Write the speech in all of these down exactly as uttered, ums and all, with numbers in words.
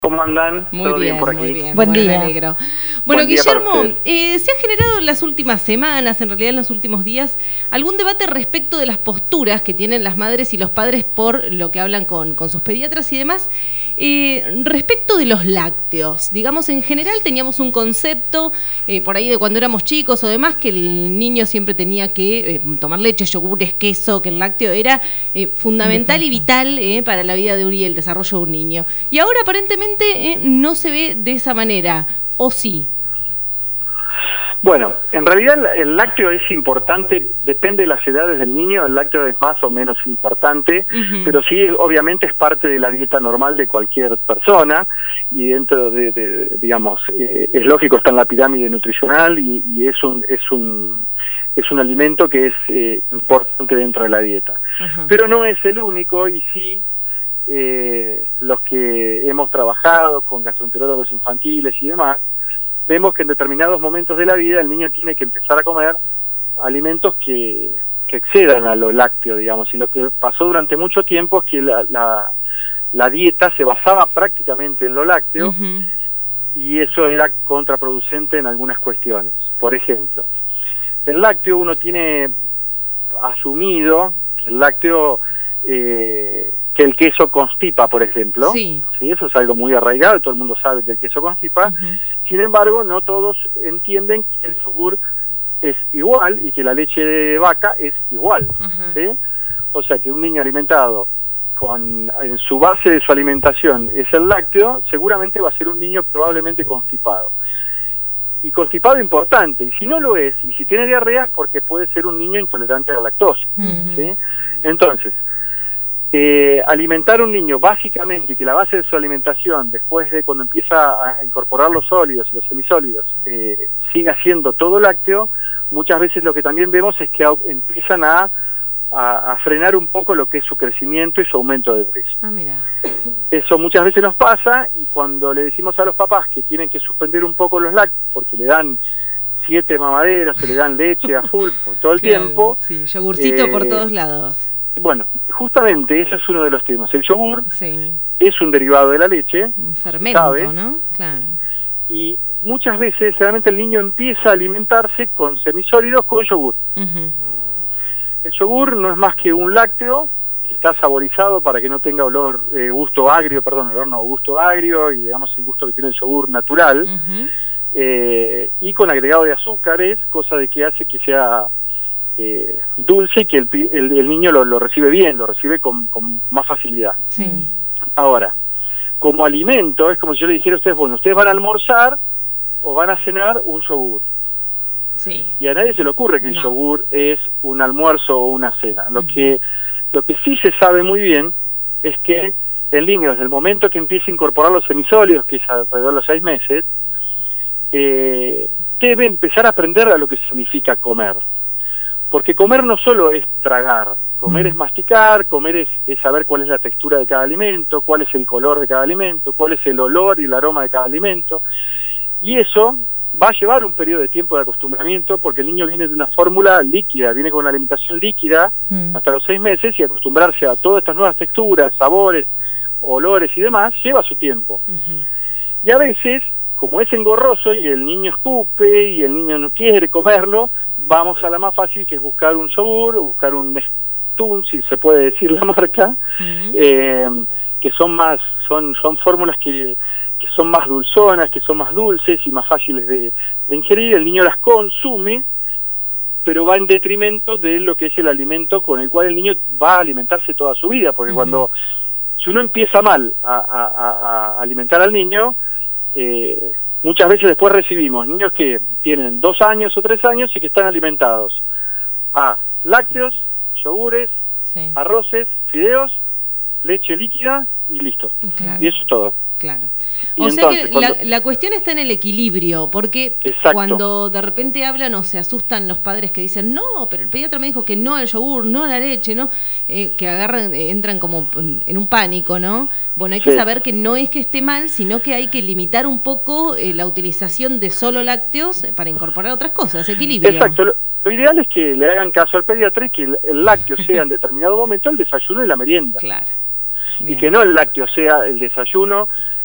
¿Cómo andan? Muy ¿Todo bien, bien por aquí? muy bien. Buen Bueno, día. me alegro. Bueno, Buen día para Guillermo, ustedes. eh, se ha generado en las últimas semanas, en realidad en los últimos días, algún debate respecto de las posturas que tienen las madres y los padres por lo que hablan con, con sus pediatras y demás, eh, respecto de los lácteos. Digamos, en general teníamos un concepto, eh, por ahí de cuando éramos chicos o demás, que el niño siempre tenía que eh, tomar leche, yogures, queso, que el lácteo era eh, fundamental y vital eh, para la vida de un y el desarrollo de un niño. Y ahora aparentemente eh, no se ve de esa manera, ¿o sí? Bueno, en realidad el, el lácteo es importante, depende de las edades del niño, el lácteo es más o menos importante, Uh-huh. pero sí, obviamente es parte de la dieta normal de cualquier persona y dentro de, de digamos, eh, es lógico, está en la pirámide nutricional y, y es un es un es un alimento que es eh, importante dentro de la dieta. Uh-huh. Pero no es el único y sí. Eh, los que hemos trabajado con gastroenterólogos infantiles y demás, vemos que en determinados momentos de la vida el niño tiene que empezar a comer alimentos que, que excedan a lo lácteo, digamos, y lo que pasó durante mucho tiempo es que la, la, la dieta se basaba prácticamente en lo lácteo. Uh-huh. Y eso era contraproducente en algunas cuestiones. Por ejemplo, el lácteo uno tiene asumido que el lácteo... Eh, que el queso constipa, por ejemplo. Sí. Sí, eso es algo muy arraigado, todo el mundo sabe que el queso constipa. Uh-huh. Sin embargo, no todos entienden que el yogur es igual y que la leche de vaca es igual. Uh-huh. ¿Sí? O sea, que un niño alimentado con en su base de su alimentación es el lácteo, seguramente va a ser un niño probablemente constipado. Y constipado importante, y si no lo es, y si tiene diarrea, es porque puede ser un niño intolerante a la lactosa. Uh-huh. ¿Sí? Entonces, Eh, alimentar a un niño básicamente y que la base de su alimentación después de cuando empieza a incorporar los sólidos y los semisólidos eh, siga siendo todo lácteo, muchas veces lo que también vemos es que a, empiezan a, a, a frenar un poco lo que es su crecimiento y su aumento de peso. Ah, mira. Eso muchas veces nos pasa y cuando le decimos a los papás que tienen que suspender un poco los lácteos porque le dan siete mamaderas, se le dan leche a full por todo el Claro, tiempo. sí, yogurcito eh, por todos lados. Bueno, justamente ese es uno de los temas. El yogur Sí. es un derivado de la leche, Un fermento, ¿sabe? ¿no? Claro. Y muchas veces realmente el niño empieza a alimentarse con semisólidos con yogur. Uh-huh. El yogur no es más que un lácteo que está saborizado para que no tenga olor, eh, gusto agrio, perdón, olor no, gusto agrio y digamos el gusto que tiene el yogur natural, Uh-huh. eh, y con agregado de azúcares, cosa de que hace que sea eh, dulce y que el, el, el niño lo, lo recibe bien, lo recibe con, con más facilidad. Sí. Ahora, como alimento, es como si yo le dijera a ustedes, bueno, ustedes van a almorzar o van a cenar un yogur. Sí. Y a nadie se le ocurre que el No. yogur es un almuerzo o una cena. Lo Uh-huh. que lo que sí se sabe muy bien es que el niño, desde el momento que empieza a incorporar los semisólidos, que es alrededor de los seis meses, eh, debe empezar a aprender a lo que significa comer. Porque comer no solo es tragar, comer es masticar, comer es, es saber cuál es la textura de cada alimento, cuál es el color de cada alimento, cuál es el olor y el aroma de cada alimento. Y eso va a llevar un periodo de tiempo de acostumbramiento porque el niño viene de una fórmula líquida, viene con una alimentación líquida Mm. hasta los seis meses y acostumbrarse a todas estas nuevas texturas, sabores, olores y demás, lleva su tiempo. Uh-huh. Y a veces, como es engorroso y el niño escupe y el niño no quiere comerlo, vamos a la más fácil, que es buscar un yogur o buscar un Nestum, si se puede decir la marca, Uh-huh. eh, que son más son son fórmulas que, que son más dulzonas, que son más dulces y más fáciles de, de ingerir. El niño las consume, pero va en detrimento de lo que es el alimento con el cual el niño va a alimentarse toda su vida, porque Uh-huh. cuando si uno empieza mal a, a, a, a alimentar al niño, eh, muchas veces después recibimos niños que tienen dos años o tres años y que están alimentados a lácteos, yogures, Sí. arroces, fideos, leche líquida y listo. Claro. Y eso es todo. Claro. Y O sea entonces, que cuando- la, la cuestión está en el equilibrio, porque Exacto. cuando de repente hablan o se asustan los padres que dicen, no, pero el pediatra me dijo que no al yogur, no a la leche, ¿no? Eh, que agarran, eh, entran como en un pánico, ¿no? Bueno, hay que Sí. saber que no es que esté mal, sino que hay que limitar un poco eh, la utilización de solo lácteos para incorporar otras cosas, equilibrio. Exacto. Lo, lo ideal es que le hagan caso al pediatra y que el, el lácteo sea en determinado momento el desayuno y la merienda. Claro. Y Bien. que no el lácteo sea el desayuno,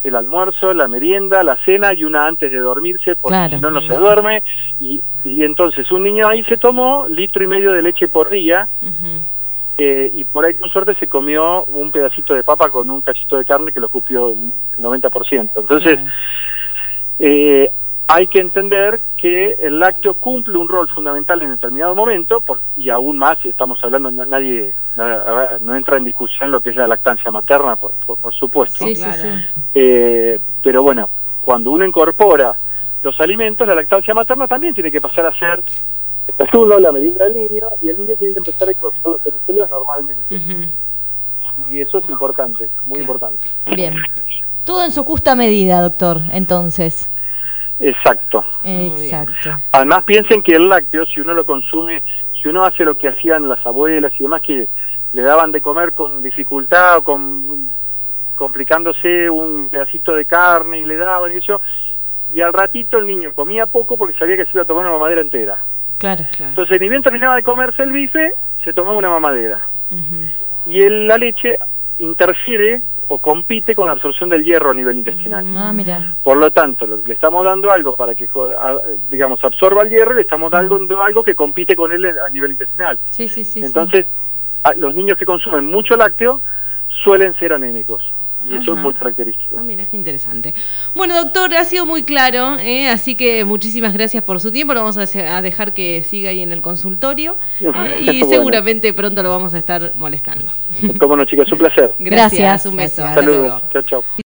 el almuerzo, la merienda, la cena y una antes de dormirse, porque Claro. si no, no se duerme. Y, y entonces un niño ahí se tomó litro y medio de leche por día, Ujú. eh, y por ahí con suerte se comió un pedacito de papa con un cachito de carne que lo cupió el noventa por ciento. Entonces, Claro. eh, hay que entender que el lácteo cumple un rol fundamental en determinado momento, por, y aún más, estamos hablando, no, nadie no, no entra en discusión lo que es la lactancia materna, por, por, por supuesto. Sí, Claro. sí, sí. Eh, pero bueno, cuando uno incorpora los alimentos, la lactancia materna también tiene que pasar a ser el uno, la merienda del niño, y el niño tiene que empezar a incorporar los semicélulas normalmente. Ujú. Y eso es importante, muy Claro. importante. Bien. Todo en su justa medida, doctor, entonces. Exacto. Muy Exacto. Además, piensen que el lácteo, si uno lo consume, si uno hace lo que hacían las abuelas y demás, que le daban de comer con dificultad o con complicándose un pedacito de carne y le daban y eso, y al ratito el niño comía poco porque sabía que se iba a tomar una mamadera entera. Claro. Claro. Entonces, ni bien terminaba de comerse el bife, se tomaba una mamadera. Ujú. Y el, la leche interfiere o compite con la absorción del hierro a nivel intestinal. Ah, mira. Por lo tanto, lo- le estamos dando algo para que, co- a- digamos, absorba el hierro y le estamos dando algo que compite con él a nivel intestinal. Sí, sí, sí. Entonces, a- los niños que consumen mucho lácteo suelen ser anémicos. Y eso Ajá. es muy característico. Ah, mira, qué interesante. Bueno, doctor, ha sido muy claro, ¿eh? Así que muchísimas gracias por su tiempo. Lo vamos a, se- a dejar que siga ahí en el consultorio eh, y Bueno. seguramente pronto lo vamos a estar molestando. Cómo no, chicas, un placer. Gracias, Gracias, un beso. gracias. Hasta luego. Saludos. Chao, chao.